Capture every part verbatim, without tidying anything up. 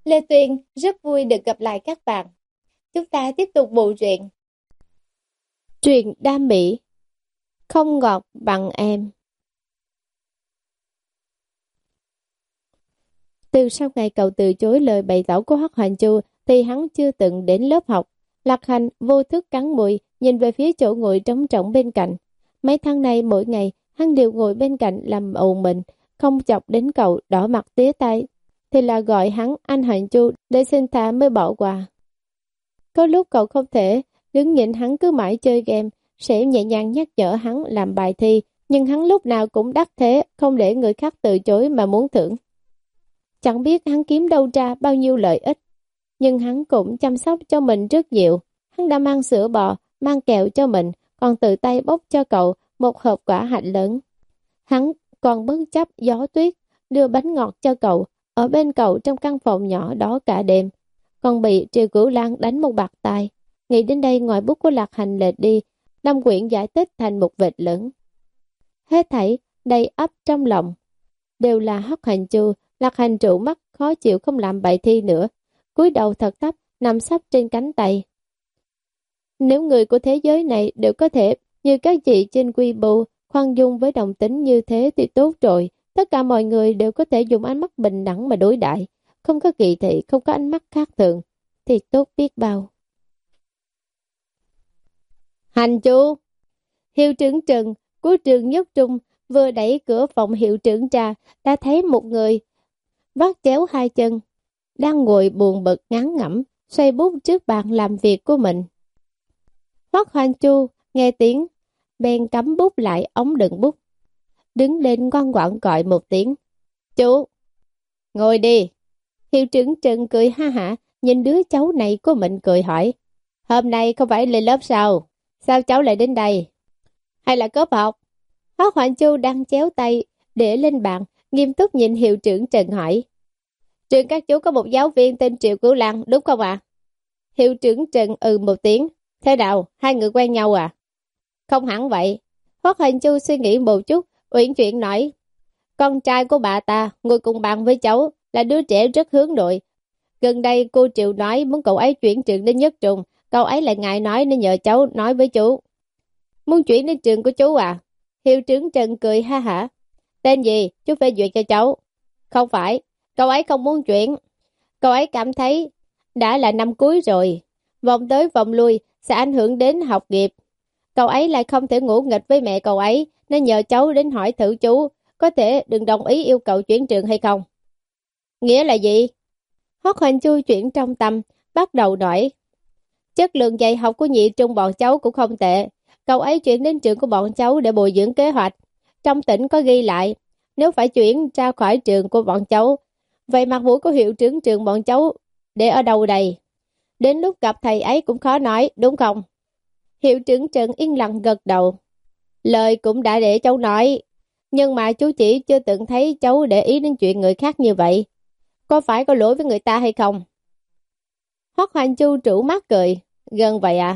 Lê Tuyên rất vui được gặp lại các bạn. Chúng ta tiếp tục bộ truyện. Truyện đam mỹ, không ngọt bằng em. Từ sau ngày cậu từ chối lời bày tỏ của Hoắc Hoành Chu thì hắn chưa từng đến lớp học. Lạc Hành vô thức cắn môi, nhìn về phía chỗ ngồi trống trống bên cạnh. Mấy tháng này mỗi ngày hắn đều ngồi bên cạnh làm ồn mình, không chọc đến cậu đỏ mặt tía tay thì là gọi hắn anh Hoành Chu để xin tha mới bỏ qua. Có lúc cậu không thể đứng nhìn hắn cứ mãi chơi game, sẽ nhẹ nhàng nhắc nhở hắn làm bài thi, nhưng hắn lúc nào cũng đắc thế, không để người khác từ chối mà muốn thưởng. Chẳng biết hắn kiếm đâu ra bao nhiêu lợi ích, nhưng hắn cũng chăm sóc cho mình rất nhiều. Hắn đã mang sữa bò, mang kẹo cho mình, còn tự tay bốc cho cậu một hộp quả hạnh lớn. Hắn còn bất chấp gió tuyết, đưa bánh ngọt cho cậu, ở bên cậu trong căn phòng nhỏ đó cả đêm. Còn bị Triều Cửu Lan đánh một bạt tai. Nghĩ đến đây ngòi bút của Lạc Hành lệch đi, năm quyển giải thích thành một vệt lớn. Hết thảy đầy ắp trong lòng đều là Hoắc Hoành Chu. Lạc Hành trụ mắt khó chịu không làm bài thi nữa, cúi đầu thật thấp nằm sấp trên cánh tay. Nếu người của thế giới này đều có thể như các chị trên Weibo khoan dung với đồng tính như thế thì tốt rồi. Tất cả mọi người đều có thể dùng ánh mắt bình đẳng mà đối đãi, không có kỳ thị, không có ánh mắt khác thường, thì tốt biết bao. Hành Chu! Hiệu trưởng Trần của trường Nhất Trung vừa đẩy cửa phòng hiệu trưởng ra, đã thấy một người vắt chéo hai chân, đang ngồi buồn bực ngán ngẩm, xoay bút trước bàn làm việc của mình. Hoắc Hoành Chu nghe tiếng, bèn cắm bút lại ống đựng bút, đứng lên ngoan ngoãn gọi một tiếng. Chú! Ngồi đi! Hiệu trưởng Trần cười ha hả, nhìn đứa cháu này của mình cười hỏi. Hôm nay không phải lên lớp sao? Sao cháu lại đến đây? Hay là cốp học? Hoắc Hoành Chu đang chéo tay để lên bàn, nghiêm túc nhìn hiệu trưởng Trần hỏi. Trường các chú có một giáo viên tên Triệu Cửu Lan, đúng không ạ? À? Hiệu trưởng Trần ừ một tiếng. Thế nào, hai người quen nhau à? Không hẳn vậy. Hoắc Hoành Chu suy nghĩ một chút, uyển chuyển nói. Con trai của bà ta ngồi cùng bàn với cháu, là đứa trẻ rất hướng nội. Gần đây cô Triệu nói muốn cậu ấy chuyển trường đến Nhất Trung, cậu ấy lại ngại nói nên nhờ cháu nói với chú. Muốn chuyển đến trường của chú à? Hiệu trưởng Trần cười ha hả. Tên gì? Chú phê duyệt cho cháu. Không phải, cậu ấy không muốn chuyển. Cậu ấy cảm thấy đã là năm cuối rồi, vòng tới vòng lui sẽ ảnh hưởng đến học nghiệp. Cậu ấy lại không thể ngủ nghịch với mẹ cậu ấy, nên nhờ cháu đến hỏi thử chú có thể đừng đồng ý yêu cầu chuyển trường hay không. Nghĩa là gì? Hoắc Hoành Chu chuyển trong tâm, bắt đầu nói. Chất lượng dạy học của nhị trung bọn cháu cũng không tệ. Cậu ấy chuyển đến trường của bọn cháu để bồi dưỡng kế hoạch. Trong tỉnh có ghi lại, nếu phải chuyển ra khỏi trường của bọn cháu, vậy mặt mũi của hiệu trưởng trường bọn cháu để ở đâu đây? Đến lúc gặp thầy ấy cũng khó nói, đúng không? Hiệu trưởng Trần yên lặng gật đầu. Lời cũng đã để cháu nói, nhưng mà chú chỉ chưa từng thấy cháu để ý đến chuyện người khác như vậy. Có phải có lỗi với người ta hay không? Hoắc Hoành Chu trụ mắt cười. Gần vậy à?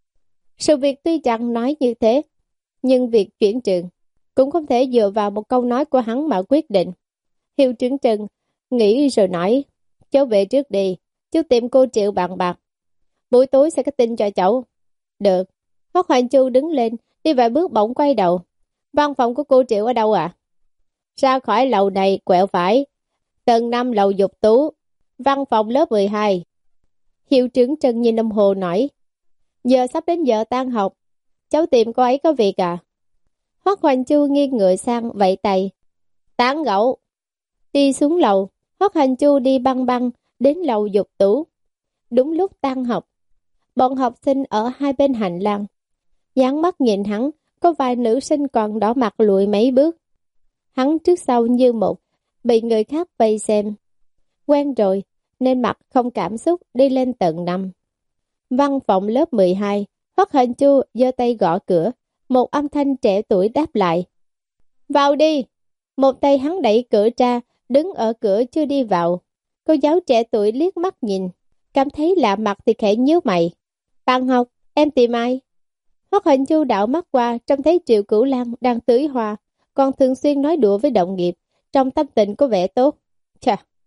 Sự việc tuy chẳng nói như thế, nhưng việc chuyển trường cũng không thể dựa vào một câu nói của hắn mà quyết định. Hiệu trưởng Trần nghĩ rồi nói. Cháu về trước đi, chú tìm cô Triệu bàn bạc. Buổi tối sẽ có tin cho cháu. Được. Hoắc Hoành Chu đứng lên, đi vài bước bỗng quay đầu. Văn phòng của cô Triệu ở đâu ạ? À? Ra khỏi lầu này quẹo phải, tầng năm lầu Dục Tú, văn phòng lớp mười hai. Hiệu trưởng Trần nhìn đồng hồ nói. Giờ sắp đến giờ tan học, cháu tìm cô ấy có việc à? Hoắc Hoành Chu nghiêng người sang vẫy tay. Tán gẫu. Đi xuống lầu, Hoắc Hoành Chu đi băng băng đến lầu Dục Tú. Đúng lúc tan học, bọn học sinh ở hai bên hành lang dán mắt nhìn hắn, có vài nữ sinh còn đỏ mặt lùi mấy bước. Hắn trước sau như một, bị người khác vây xem. Quen rồi, nên mặt không cảm xúc đi lên tầng năm. Văn phòng lớp mười hai, Hoắc Hoành Chu giơ tay gõ cửa, một âm thanh trẻ tuổi đáp lại. Vào đi! Một tay hắn đẩy cửa ra, đứng ở cửa chưa đi vào. Cô giáo trẻ tuổi liếc mắt nhìn, cảm thấy lạ mặt thì khẽ nhíu mày. Bạn học, em tìm ai? Hoắc Hoành Chu đảo mắt qua, trông thấy Triệu Cửu Lan đang tưới hoa, còn thường xuyên nói đùa với đồng nghiệp, trong tâm tình có vẻ tốt. Chà,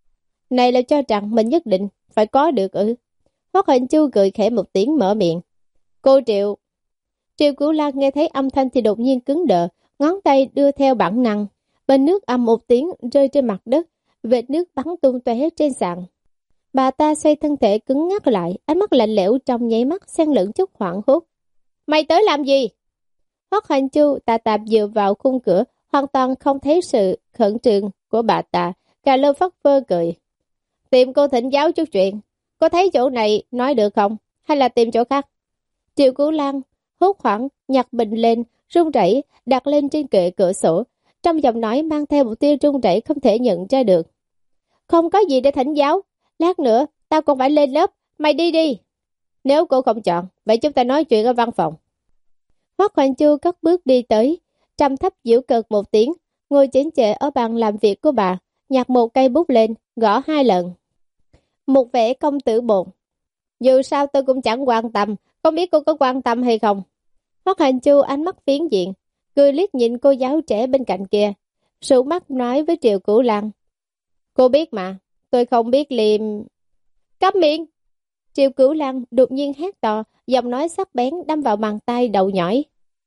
Này là cho rằng mình nhất định phải có được ư? Hoắc Hành Chu cười khẽ một tiếng mở miệng. Cô Triệu. Triệu Cửu Lan nghe thấy âm thanh thì đột nhiên cứng đờ, ngón tay đưa theo bản năng. Bên nước ầm một tiếng rơi trên mặt đất, vệt nước bắn tung tóe trên sàn. Bà ta xoay thân thể cứng ngắc lại, ánh mắt lạnh lẽo trong nháy mắt xen lẫn chút hoảng hốt. Mày tới làm gì? Hoắc Hành Chu tà tạp dựa vào khung cửa, hoàn toàn không thấy sự khẩn trương của bà ta, cà lơ phất phơ cười. Tìm cô thỉnh giáo chút chuyện, có thấy chỗ này nói được không? Hay là tìm chỗ khác? Triệu Cửu Lan hốt hoảng nhặt bình lên, run rẩy đặt lên trên kệ cửa sổ, trong giọng nói mang theo một tia run rẩy không thể nhận ra được. Không có gì để thỉnh giáo, lát nữa tao còn phải lên lớp, mày đi đi. Nếu cô không chọn, vậy chúng ta nói chuyện ở văn phòng. Hoắc Hoành Chu cất bước đi tới, trầm thấp giễu cợt một tiếng, ngồi chỉnh trệ ở bàn làm việc của bà, nhặt một cây bút lên, gõ hai lần. Một vẻ công tử bột. Dù sao tôi cũng chẳng quan tâm, không biết cô có quan tâm hay không. Hoắc Hành Chu ánh mắt phiến diện, cười liếc nhìn cô giáo trẻ bên cạnh kia, sụ mắt nói với Triệu Cửu Lan. Cô biết mà, tôi không biết liềm... Câm miệng! Triệu Cửu Lan đột nhiên hét to, giọng nói sắc bén đâm vào bàn tay đầu nhỏi.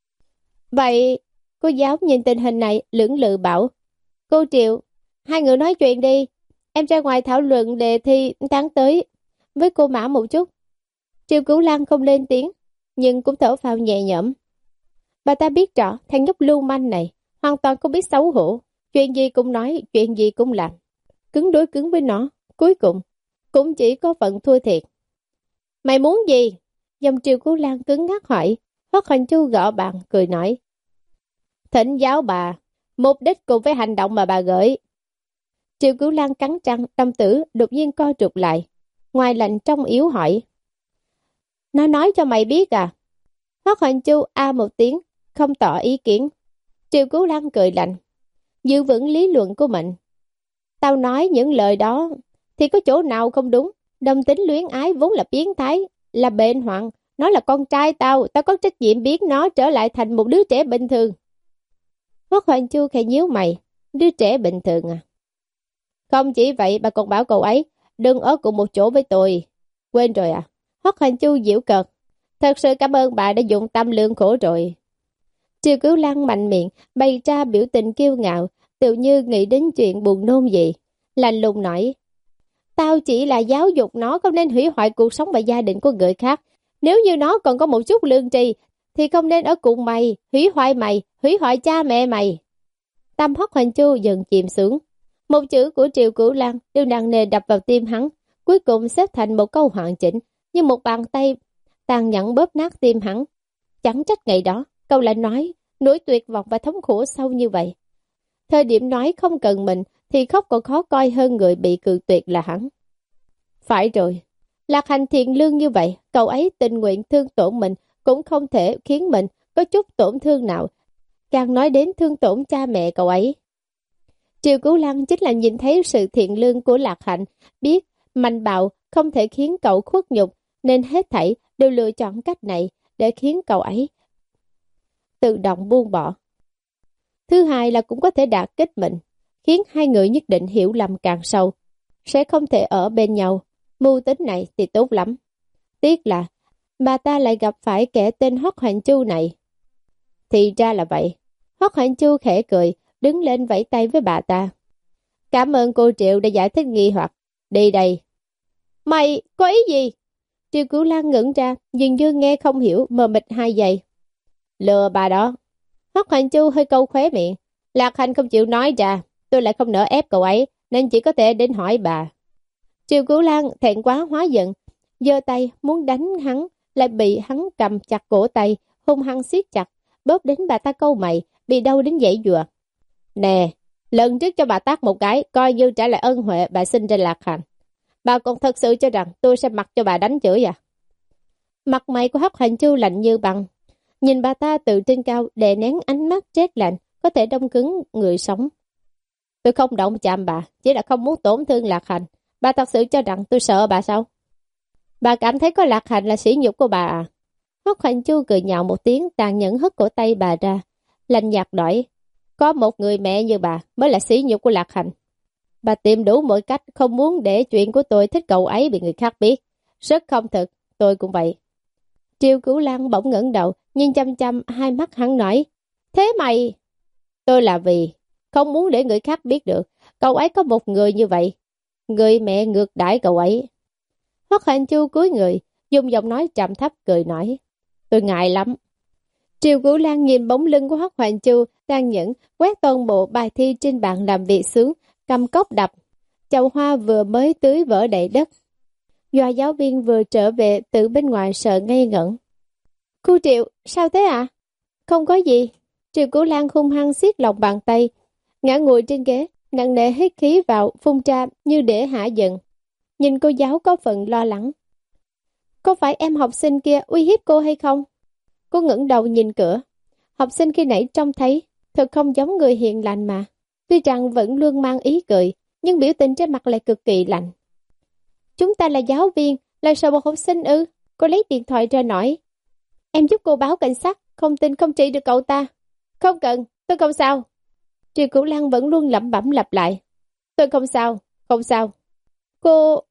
Vậy, cô giáo nhìn tình hình này lưỡng lự bảo. Cô Triệu, hai người nói chuyện đi, em ra ngoài thảo luận đề thi tháng tới với cô Mã một chút. Triệu Cửu Lan không lên tiếng, nhưng cũng thở phào nhẹ nhõm. Bà ta biết rõ thằng nhóc lưu manh này hoàn toàn không biết xấu hổ, chuyện gì cũng nói, chuyện gì cũng làm. Cứng đối cứng với nó, cuối cùng cũng chỉ có phận thua thiệt. Mày muốn gì? Dòng Triệu Cửu Lan cứng ngắc hỏi. Hoắc Hoành Chu gõ bàn cười nói. Thỉnh giáo bà, mục đích cùng với hành động mà bà gửi. Triệu Cửu Lan cắn răng, tâm tử đột nhiên co trục lại, ngoài lạnh trong yếu hỏi. Nó nói cho mày biết à? Hoắc Hoành Chu a một tiếng, không tỏ ý kiến. Triệu Cửu Lan cười lạnh, giữ vững lý luận của mình. Tao nói những lời đó thì có chỗ nào không đúng. Đồng tính luyến ái vốn là biến thái, là bệnh hoạn. Nó là con trai tao, tao có trách nhiệm biến nó trở lại thành một đứa trẻ bình thường. Hoắc Hoành Chu khẽ nhíu mày, đứa trẻ bình thường à? Không chỉ vậy, bà còn bảo cậu ấy đừng ở cùng một chỗ với tôi. Quên rồi à? Hoắc Hoành Chu giễu cợt. Thật sự cảm ơn bà đã dụng tâm lương khổ rồi. Triệu Cửu Lan mạnh miệng, bày ra biểu tình kiêu ngạo, tự như nghĩ đến chuyện buồn nôn gì. Lạnh lùng nói. Tao chỉ là giáo dục nó không nên hủy hoại cuộc sống và gia đình của người khác. Nếu như nó còn có một chút lương tri, thì không nên ở cùng mày, hủy hoại mày, hủy hoại cha mẹ mày. Tâm Hoắc Hoành Chu dần chìm xuống. Một chữ của Triệu Cửu Lan đều nặng nề đập vào tim hắn, cuối cùng xếp thành một câu hoàn chỉnh, như một bàn tay tàn nhẫn bóp nát tim hắn. Chẳng trách ngày đó, câu lại nói, nỗi tuyệt vọng và thống khổ sâu như vậy. Thời điểm nói không cần mình, thì khóc còn khó coi hơn người bị cự tuyệt là hắn. Phải rồi, Lạc Hành thiện lương như vậy, cậu ấy tình nguyện thương tổn mình, cũng không thể khiến mình có chút tổn thương nào, càng nói đến thương tổn cha mẹ cậu ấy. Triệu Cửu Lan chính là nhìn thấy sự thiện lương của Lạc Hạnh, biết mạnh bạo không thể khiến cậu khuất nhục, nên hết thảy đều lựa chọn cách này để khiến cậu ấy tự động buông bỏ. Thứ hai là cũng có thể đạt kích mình, khiến hai người nhất định hiểu lầm càng sâu, sẽ không thể ở bên nhau. Mưu tính này thì tốt lắm. Tiếc là bà ta lại gặp phải kẻ tên Hoắc Hoành Chu này. Thì ra là vậy. Hoắc Hoành Chu khẽ cười, đứng lên vẫy tay với bà ta. Cảm ơn cô Triệu đã giải thích nghi hoặc. Đi đây. Mày có ý gì? Triệu Cửu Lan ngẩn ra, dường như nghe không hiểu, mờ mịt hai giây. Lừa bà đó. Hoắc Hoành Chu hơi câu khóe miệng. Lạc Hành không chịu nói ra, tôi lại không nỡ ép cậu ấy, nên chỉ có thể đến hỏi bà. Triệu Cửu Lan thẹn quá hóa giận, giơ tay muốn đánh hắn, lại bị hắn cầm chặt cổ tay, hung hăng siết chặt, bóp đến bà ta câu mày, bị đau đến dãy dùa. Nè, lần trước cho bà tát một cái, coi như trả lại ân huệ bà sinh ra Lạc Hành. Bà còn thật sự cho rằng tôi sẽ mặc cho bà đánh chửi à? Mặt mày của Hoắc Hoành Chu lạnh như băng, nhìn bà ta từ trên cao đè nén ánh mắt rét lạnh, có thể đông cứng người sống. Tôi không động chạm bà, chỉ là không muốn tổn thương Lạc Hành. Bà thật sự cho rằng tôi sợ bà sao? Bà cảm thấy có Lạc Hành là sỉ nhục của bà à? Hoắc Hoành Chu cười nhạo một tiếng, tàn nhẫn hất cổ tay bà ra, lạnh nhạt nói, có một người mẹ như bà mới là sỉ nhục của Lạc Hành. Bà tìm đủ mọi cách không muốn để chuyện của tôi thích cậu ấy bị người khác biết. Rất không thực, tôi cũng vậy. Triều Cửu Lan bỗng ngẩng đầu, nhìn chăm chăm hai mắt hắn nói. Thế mày... Tôi là vì không muốn để người khác biết được cậu ấy có một người như vậy. Người mẹ ngược đãi cậu ấy. Hoắc Hành Chu cúi người, dùng giọng nói trầm thấp cười nói. Tôi ngại lắm. Triều Cửu Lan nhìn bóng lưng của Hoắc Hành Chu đang nhẫn quét toàn bộ bài thi trên bàn làm việc xuống, cầm cốc đập. Chậu hoa vừa mới tưới vỡ đầy đất. Doa giáo viên vừa trở về từ bên ngoài sợ ngây ngẩn. Cô Triệu, sao thế ạ? À? Không có gì. Triều Cửu Lan hung hăng siết lòng bàn tay, ngã ngồi trên ghế, nặng nề hít khí vào, phun ra như để hả giận. Nhìn cô giáo có phần lo lắng. Có phải em học sinh kia uy hiếp cô hay không? Cô ngẩng đầu nhìn cửa. Học sinh khi nãy trông thấy, thật không giống người hiền lành mà. Tuy rằng vẫn luôn mang ý cười, nhưng biểu tình trên mặt lại cực kỳ lạnh. Chúng ta là giáo viên, là sợ một học sinh ư? Cô lấy điện thoại ra nói. Em giúp cô báo cảnh sát, không tin không trị được cậu ta. Không cần, tôi không sao. Triều Cửu Lan vẫn luôn lẩm bẩm lặp lại. Tôi không sao, không sao. Cô...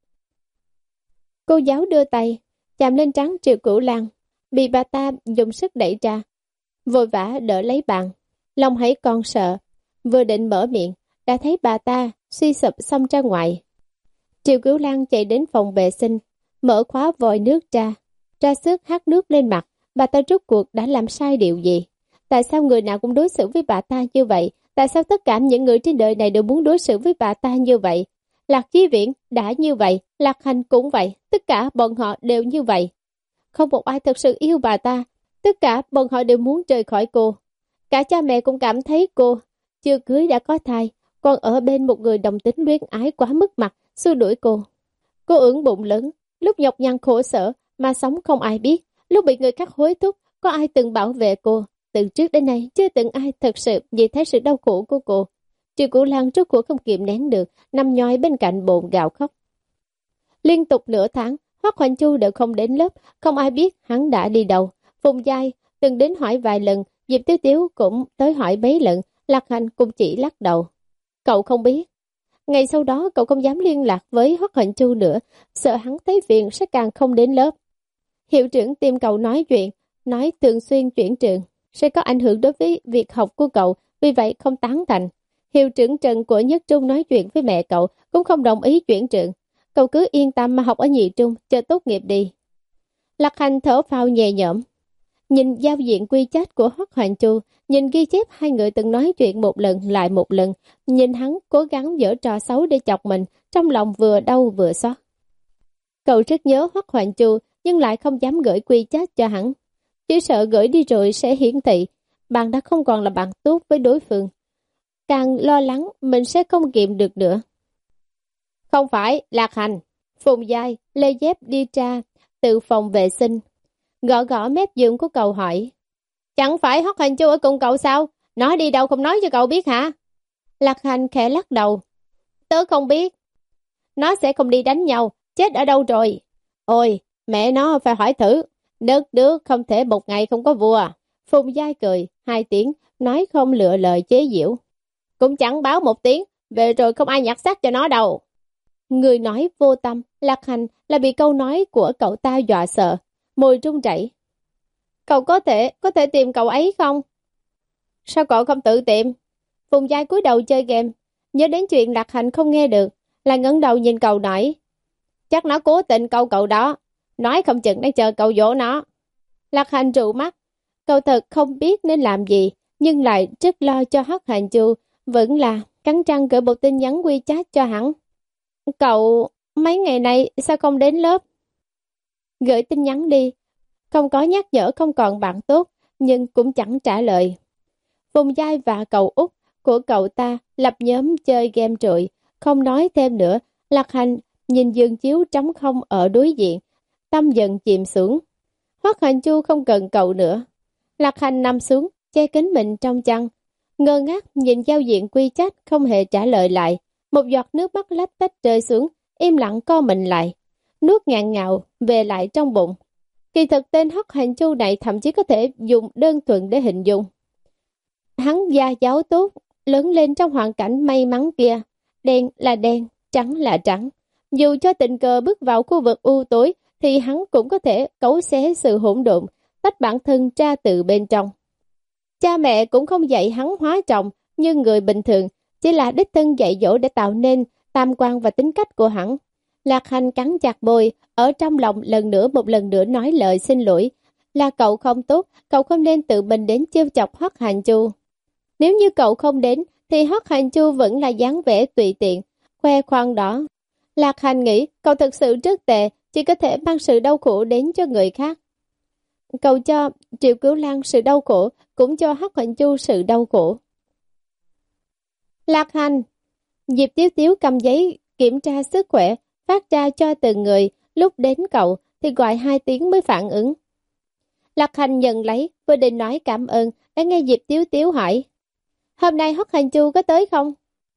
Cô giáo đưa tay, chạm lên trán Triều Cửu Lan, bị bà ta dùng sức đẩy ra. Vội vã đỡ lấy bàn, lòng hãy còn sợ. Vừa định mở miệng, đã thấy bà ta suy sụp xông ra ngoài. Triều Cửu Lan chạy đến phòng vệ sinh, mở khóa vòi nước ra, ra sức hắt nước lên mặt. Bà ta rốt cuộc đã làm sai điều gì? Tại sao người nào cũng đối xử với bà ta như vậy? Tại sao tất cả những người trên đời này đều muốn đối xử với bà ta như vậy? Lạc Chí Viễn đã như vậy, Lạc Hành cũng vậy, tất cả bọn họ đều như vậy. Không một ai thật sự yêu bà ta, tất cả bọn họ đều muốn rời khỏi cô. Cả cha mẹ cũng cảm thấy cô chưa cưới đã có thai, còn ở bên một người đồng tính luyến ái quá mức mặt, xua đuổi cô. Cô ưỡn bụng lớn, lúc nhọc nhằn khổ sở mà sống không ai biết, lúc bị người khác hối thúc, có ai từng bảo vệ cô. Từ trước đến nay chưa từng ai thật sự nhìn thấy sự đau khổ của cô. Triều Cửu Lan rốt cuộc không kiềm nén được, nằm nhoi bên cạnh bồn gào khóc. Liên tục nửa tháng, Hoắc Hoành Chu đều không đến lớp, không ai biết hắn đã đi đâu. Phùng Giai từng đến hỏi vài lần, Diệp Tiếu Tiếu cũng tới hỏi mấy lần, Lạc Hành cũng chỉ lắc đầu. Cậu không biết. Ngày sau đó cậu không dám liên lạc với Hoắc Hoành Chu nữa, sợ hắn thấy phiền sẽ càng không đến lớp. Hiệu trưởng tìm cậu nói chuyện, nói thường xuyên chuyển trường sẽ có ảnh hưởng đối với việc học của cậu, vì vậy không tán thành. Hiệu trưởng Trần của Nhất Trung nói chuyện với mẹ cậu, cũng không đồng ý chuyển trường. Cậu cứ yên tâm mà học ở nhị trung, chờ tốt nghiệp đi. Lạc Hành thở phào nhẹ nhõm, nhìn giao diện quy chat của Hoắc Hoành Chu, nhìn ghi chép hai người từng nói chuyện một lần lại một lần, nhìn hắn cố gắng giở trò xấu để chọc mình, trong lòng vừa đau vừa xót. Cậu rất nhớ Hoắc Hoành Chu, nhưng lại không dám gửi quy chat cho hắn. Chỉ sợ gửi đi rồi sẽ hiển thị bạn đã không còn là bạn tốt với đối phương. Càng lo lắng mình sẽ không kiệm được nữa. Không phải, Lạc Hành. Phùng Giai, lê dép đi ra từ phòng vệ sinh, gõ gõ mép giường của cậu hỏi. Chẳng phải Hoắc Hành Chu ở cùng cậu sao? Nó đi đâu không nói cho cậu biết hả? Lạc Hành khẽ lắc đầu. Tớ không biết. Nó sẽ không đi đánh nhau, chết ở đâu rồi? Ôi, mẹ nó phải hỏi thử. Đất nước không thể một ngày không có vua. Phùng Giai cười, hai tiếng, nói không lựa lời chế giễu. Cũng chẳng báo một tiếng, về rồi không ai nhặt xác cho nó đâu. Người nói vô tâm, Lạc Hành là bị câu nói của cậu ta dọa sợ, môi run rẩy. Cậu có thể, có thể tìm cậu ấy không? Sao cậu không tự tìm? Phùng Giai cúi đầu chơi game, nhớ đến chuyện Lạc Hành không nghe được, là ngẩng đầu nhìn cậu nói. Chắc nó cố tình câu cậu đó, nói không chừng đang chờ cậu dỗ nó. Lạc Hành trụ mắt, cậu thật không biết nên làm gì, nhưng lại rất lo cho Hoắc Hành Chu, vẫn là cắn răng gửi một tin nhắn WeChat cho hắn. Cậu, mấy ngày này sao không đến lớp? Gửi tin nhắn đi, không có nhắc nhở không còn bạn tốt, nhưng cũng chẳng trả lời. Phùng Giai và cậu út của cậu ta lập nhóm chơi game trụi, không nói thêm nữa. Lạc Hành nhìn giường chiếu trống không ở đối diện, tâm dần chìm xuống. Hoắc Hành Chu không cần cậu nữa. Lạc Hành nằm xuống, che kín mình trong chăn, ngơ ngác nhìn giao diện quy chat không hề trả lời lại. Một giọt nước mắt lách tách rơi xuống, im lặng co mình lại, nuốt ngạn ngào về lại trong bụng. Kỳ thực tên Hoắc Hành Chu này thậm chí có thể dùng đơn thuần để hình dung. Hắn gia giáo tốt, lớn lên trong hoàn cảnh may mắn kia, đen là đen, trắng là trắng. Dù cho tình cờ bước vào khu vực u tối, thì hắn cũng có thể cấu xé sự hỗn độn, tách bản thân ra từ bên trong. Cha mẹ cũng không dạy hắn hóa trọng như người bình thường, chỉ là đích thân dạy dỗ để tạo nên tam quan và tính cách của hắn. Lạc Hành cắn chặt môi, ở trong lòng lần nữa một lần nữa nói lời xin lỗi. Là cậu không tốt, cậu không nên tự mình đến trêu chọc Hoắc Hành Chu. Nếu như cậu không đến, thì Hoắc Hành Chu vẫn là dáng vẻ tùy tiện, khoe khoang đó. Lạc Hành nghĩ cậu thực sự rất tệ, chỉ có thể mang sự đau khổ đến cho người khác. Cậu cho Triệu Cứu Lan sự đau khổ, cũng cho Hoắc Hành Chu sự đau khổ. Lạc Hành, Diệp Tiếu Tiếu cầm giấy kiểm tra sức khỏe, phát ra cho từng người, lúc đến cậu thì gọi hai tiếng mới phản ứng. Lạc Hành nhận lấy, vừa định nói cảm ơn, đã nghe Diệp Tiếu Tiếu hỏi. Hôm nay Hoắc Hành Chu có tới không?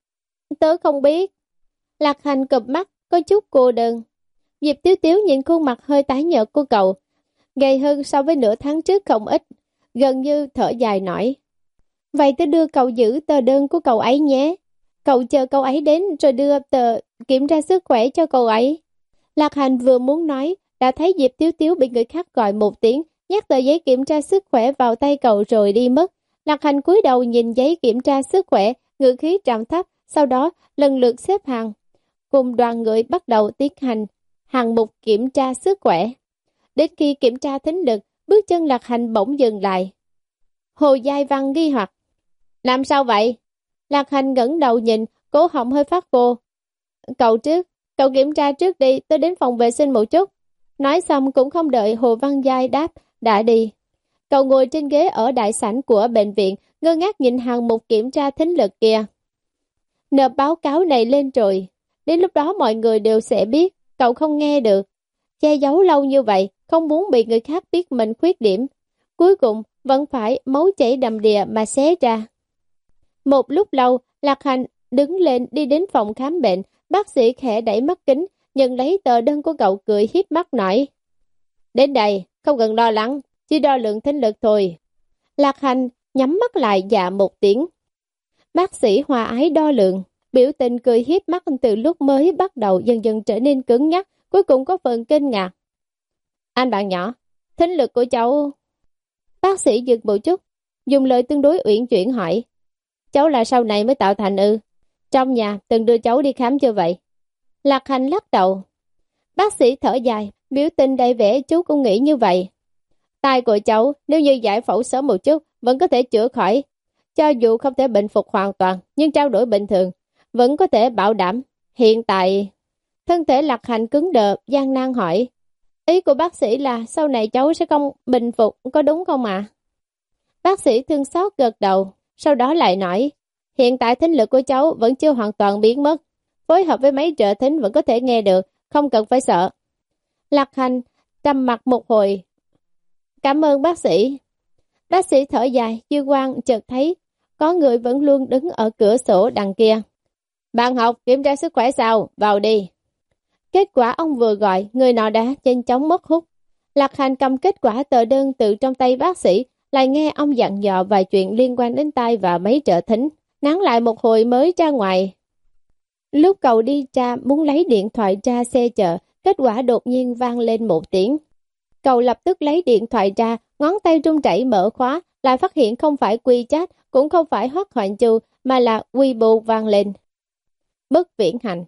Tớ không biết. Lạc Hành cụp mắt, có chút cô đơn. Diệp Tiếu Tiếu nhìn khuôn mặt hơi tái nhợt của cậu, gầy hơn so với nửa tháng trước không ít, gần như thở dài nói. Vậy tôi đưa cậu giữ tờ đơn của cậu ấy nhé. Cậu chờ cậu ấy đến rồi đưa tờ kiểm tra sức khỏe cho cậu ấy. Lạc Hành vừa muốn nói, đã thấy Diệp Tiếu Tiếu bị người khác gọi một tiếng, nhét tờ giấy kiểm tra sức khỏe vào tay cậu rồi đi mất. Lạc Hành cúi đầu nhìn giấy kiểm tra sức khỏe, ngữ khí trầm thấp, sau đó lần lượt xếp hàng. Cùng đoàn người bắt đầu tiến hành hàng mục kiểm tra sức khỏe. Đến khi kiểm tra thính lực, bước chân Lạc Hành bỗng dừng lại. Hồ Giai Văn nghi hoặc. Làm sao vậy? Lạc Hành ngẩng đầu nhìn, cổ họng hơi phát khô. Cậu trước, cậu kiểm tra trước đi, tôi đến phòng vệ sinh một chút. Nói xong cũng không đợi Hồ Văn Giai đáp, đã đi. Cậu ngồi trên ghế ở đại sảnh của bệnh viện, ngơ ngác nhìn hàng mục kiểm tra thính lực kia. Nộp báo cáo này lên rồi. Đến lúc đó mọi người đều sẽ biết, cậu không nghe được. Che giấu lâu như vậy, không muốn bị người khác biết mình khuyết điểm. Cuối cùng, vẫn phải máu chảy đầm đìa mà xé ra. Một lúc lâu, Lạc Hành đứng lên đi đến phòng khám bệnh, bác sĩ khẽ đẩy mắt kính, nhận lấy tờ đơn của cậu cười hiếp mắt nói. Đến đây, không cần lo lắng, chỉ đo lượng thính lực thôi. Lạc Hành nhắm mắt lại dạ một tiếng. Bác sĩ hòa ái đo lượng, biểu tình cười hiếp mắt từ lúc mới bắt đầu dần dần trở nên cứng nhắc, cuối cùng có phần kinh ngạc. Anh bạn nhỏ, thính lực của cháu... Bác sĩ dừng một chút, dùng lời tương đối uyển chuyển hỏi. Cháu là sau này mới tạo thành ư? Trong nhà từng đưa cháu đi khám chưa vậy? Lạc Hành lắc đầu. Bác sĩ thở dài, biểu tình đầy vẻ chú cũng nghĩ như vậy. Tai của cháu nếu như giải phẫu sớm một chút vẫn có thể chữa khỏi. Cho dù không thể bệnh phục hoàn toàn, nhưng trao đổi bình thường vẫn có thể bảo đảm. Hiện tại, thân thể Lạc Hành cứng đờ, gian nan hỏi. Ý của bác sĩ là sau này cháu sẽ không bình phục, có đúng không ạ? À? Bác sĩ thương xót gật đầu, sau đó lại nói. Hiện tại thính lực của cháu vẫn chưa hoàn toàn biến mất. Phối hợp với máy trợ thính vẫn có thể nghe được, không cần phải sợ. Lạc Hành trầm mặt một hồi. Cảm ơn bác sĩ. Bác sĩ thở dài, dư quang chợt thấy có người vẫn luôn đứng ở cửa sổ đằng kia. Bạn học kiểm tra sức khỏe sao? Vào đi. Kết quả ông vừa gọi, người nọ đã nhanh chóng mất hút. Lạc Hành cầm kết quả tờ đơn từ trong tay bác sĩ, lại nghe ông dặn dò vài chuyện liên quan đến tai và máy trợ thính. Nán lại một hồi mới ra ngoài. Lúc cậu đi ra muốn lấy điện thoại ra xe chợ, kết quả đột nhiên vang lên một tiếng. Cậu lập tức lấy điện thoại ra, ngón tay run rẩy mở khóa, lại phát hiện không phải WeChat, cũng không phải Hoắc Hoạn Chu, mà là Weibo vang lên. Bất Viễn Hành.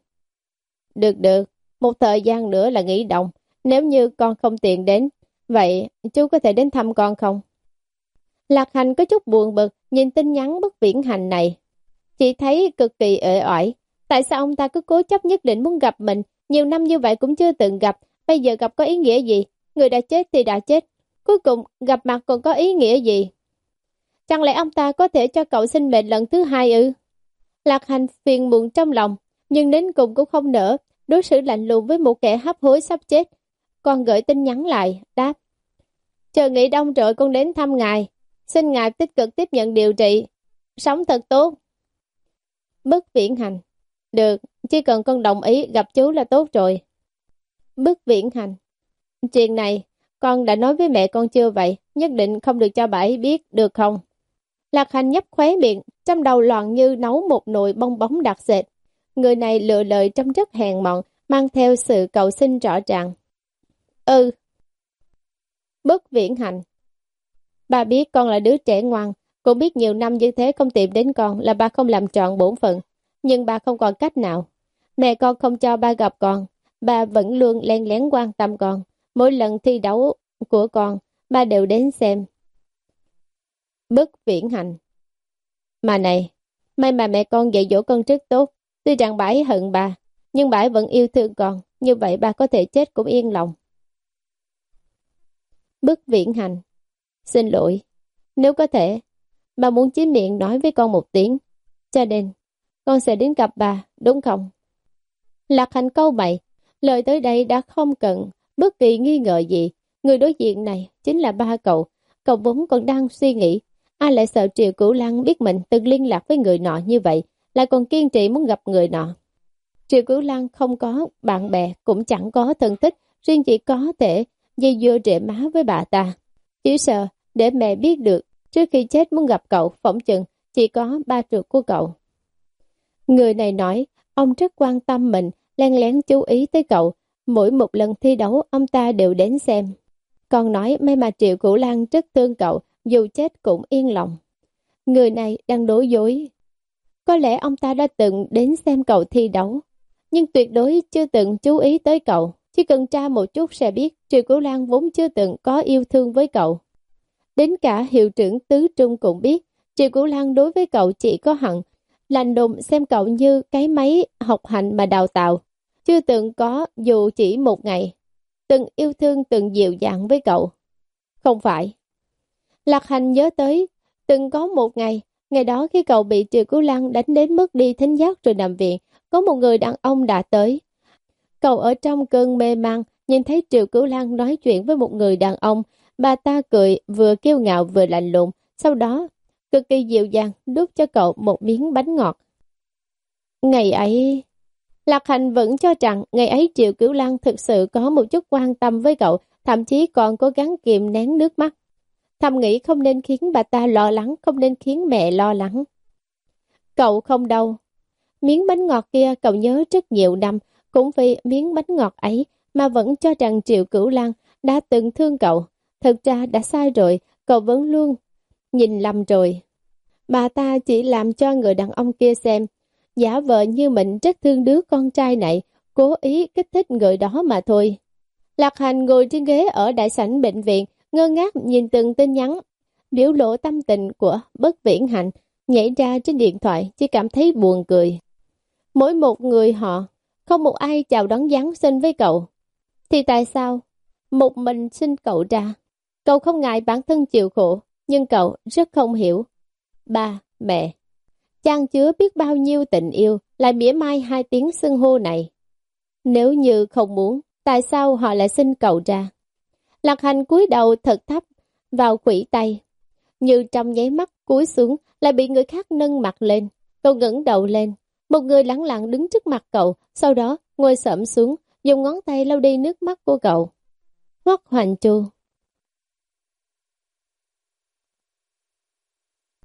Được được, một thời gian nữa là nghỉ đông, nếu như con không tiện đến, vậy chú có thể đến thăm con không? Lạc Hành có chút buồn bực, nhìn tin nhắn Bất Viễn Hành này. Chị thấy cực kỳ uể oải. Tại sao ông ta cứ cố chấp nhất định muốn gặp mình, nhiều năm như vậy cũng chưa từng gặp, bây giờ gặp có ý nghĩa gì? Người đã chết thì đã chết, cuối cùng gặp mặt còn có ý nghĩa gì? Chẳng lẽ ông ta có thể cho cậu sinh mệnh lần thứ hai ư? Lạc Hành phiền muộn trong lòng, nhưng đến cùng cũng không nỡ, đối xử lạnh lùng với một kẻ hấp hối sắp chết. Còn gửi tin nhắn lại, đáp. Chờ nghỉ đông rồi con đến thăm ngài, xin ngài tích cực tiếp nhận điều trị, sống thật tốt. Bất Viễn Hành. Được, chỉ cần con đồng ý gặp chú là tốt rồi. Bất Viễn Hành. Chuyện này, con đã nói với mẹ con chưa vậy? Nhất định không được cho bà ấy biết, được không? Lạc Hành nhấp khóe miệng, trong đầu loạn như nấu một nồi bong bóng đặc sệt. Người này lựa lời trông rất hèn mọn, mang theo sự cầu xin rõ ràng. Ừ. Bất Viễn Hành. Bà biết con là đứa trẻ ngoan, cũng biết nhiều năm như thế không tìm đến con là ba không làm trọn bổn phận, nhưng ba không còn cách nào. Mẹ con không cho ba gặp con, ba vẫn luôn len lén quan tâm con. Mỗi lần thi đấu của con, ba đều đến xem. Bất Viễn Hành. Mà này, may mà mẹ con dạy dỗ con rất tốt, tuy rằng bà ấy hận bà, nhưng bà ấy vẫn yêu thương con, như vậy ba có thể chết cũng yên lòng. Bất Viễn Hành. Xin lỗi, nếu có thể, bà muốn chính miệng nói với con một tiếng, cho nên con sẽ đến gặp bà, đúng không? Lạc Hành câu mày, lời tới đây đã không cần bất kỳ nghi ngờ gì. Người đối diện này chính là ba cậu. Cậu vốn còn đang suy nghĩ, ai lại sợ Triệu Cửu Lăng biết mình từng liên lạc với người nọ như vậy, lại còn kiên trì muốn gặp người nọ. Triệu Cửu Lăng không có bạn bè, cũng chẳng có thân thích, riêng chỉ có thể dây dưa rễ má với bà ta. Chỉ sợ để mẹ biết được, trước khi chết muốn gặp cậu, phỏng chừng chỉ có ba ruột của cậu. Người này nói, ông rất quan tâm mình, len lén chú ý tới cậu. Mỗi một lần thi đấu, ông ta đều đến xem. Còn nói may mà Triệu Cửu Lăng rất thương cậu, dù chết cũng yên lòng. Người này đang đổ dối. Có lẽ ông ta đã từng đến xem cậu thi đấu, nhưng tuyệt đối chưa từng chú ý tới cậu. Chỉ cần tra một chút sẽ biết Triệu Cửu Lăng vốn chưa từng có yêu thương với cậu. Đến cả hiệu trưởng Tứ Trung cũng biết Triệu Cửu Lăng đối với cậu chỉ có hận, lạnh lùng xem cậu như cái máy học hành mà đào tạo. Chưa từng có dù chỉ một ngày từng yêu thương, từng dịu dàng với cậu. Không phải. Lạc Hành nhớ tới từng có một ngày, ngày đó khi cậu bị Triệu Cửu Lăng đánh đến mức đi thính giác rồi nằm viện, có một người đàn ông đã tới. Cậu ở trong cơn mê man nhìn thấy Triệu Cửu Lăng nói chuyện với một người đàn ông. Bà ta cười vừa kiêu ngạo vừa lạnh lùng, sau đó cực kỳ dịu dàng đút cho cậu một miếng bánh ngọt. Ngày ấy, Lạc Hành vẫn cho rằng ngày ấy Triệu Cửu Lăng thực sự có một chút quan tâm với cậu, thậm chí còn cố gắng kìm nén nước mắt. Thầm nghĩ không nên khiến bà ta lo lắng, không nên khiến mẹ lo lắng. Cậu không đâu. Miếng bánh ngọt kia cậu nhớ rất nhiều năm, cũng vì miếng bánh ngọt ấy mà vẫn cho rằng Triệu Cửu Lăng đã từng thương cậu. Thực ra đã sai rồi, cậu vẫn luôn nhìn lầm rồi. Bà ta chỉ làm cho người đàn ông kia xem, giả vờ như mình rất thương đứa con trai này, cố ý kích thích người đó mà thôi. Lạc Hành ngồi trên ghế ở đại sảnh bệnh viện, ngơ ngác nhìn từng tin nhắn, biểu lộ tâm tình của Bất Viễn Hành nhảy ra trên điện thoại, chỉ cảm thấy buồn cười. Mỗi một người họ, không một ai chào đón Giáng sinh với cậu. Thì tại sao một mình sinh cậu ra? Cậu không ngại bản thân chịu khổ, nhưng cậu rất không hiểu. Ba, mẹ, chan chứa biết bao nhiêu tình yêu, lại mỉa mai hai tiếng xưng hô này. Nếu như không muốn, tại sao họ lại sinh cậu ra? Lạc Hành cúi đầu thật thấp vào khuỷu tay, như trong nháy mắt cúi xuống lại bị người khác nâng mặt lên. Cậu ngẩng đầu lên, một người lẳng lặng đứng trước mặt cậu, sau đó ngồi xổm xuống, dùng ngón tay lau đi nước mắt của cậu. Hoắc Hoành Chu.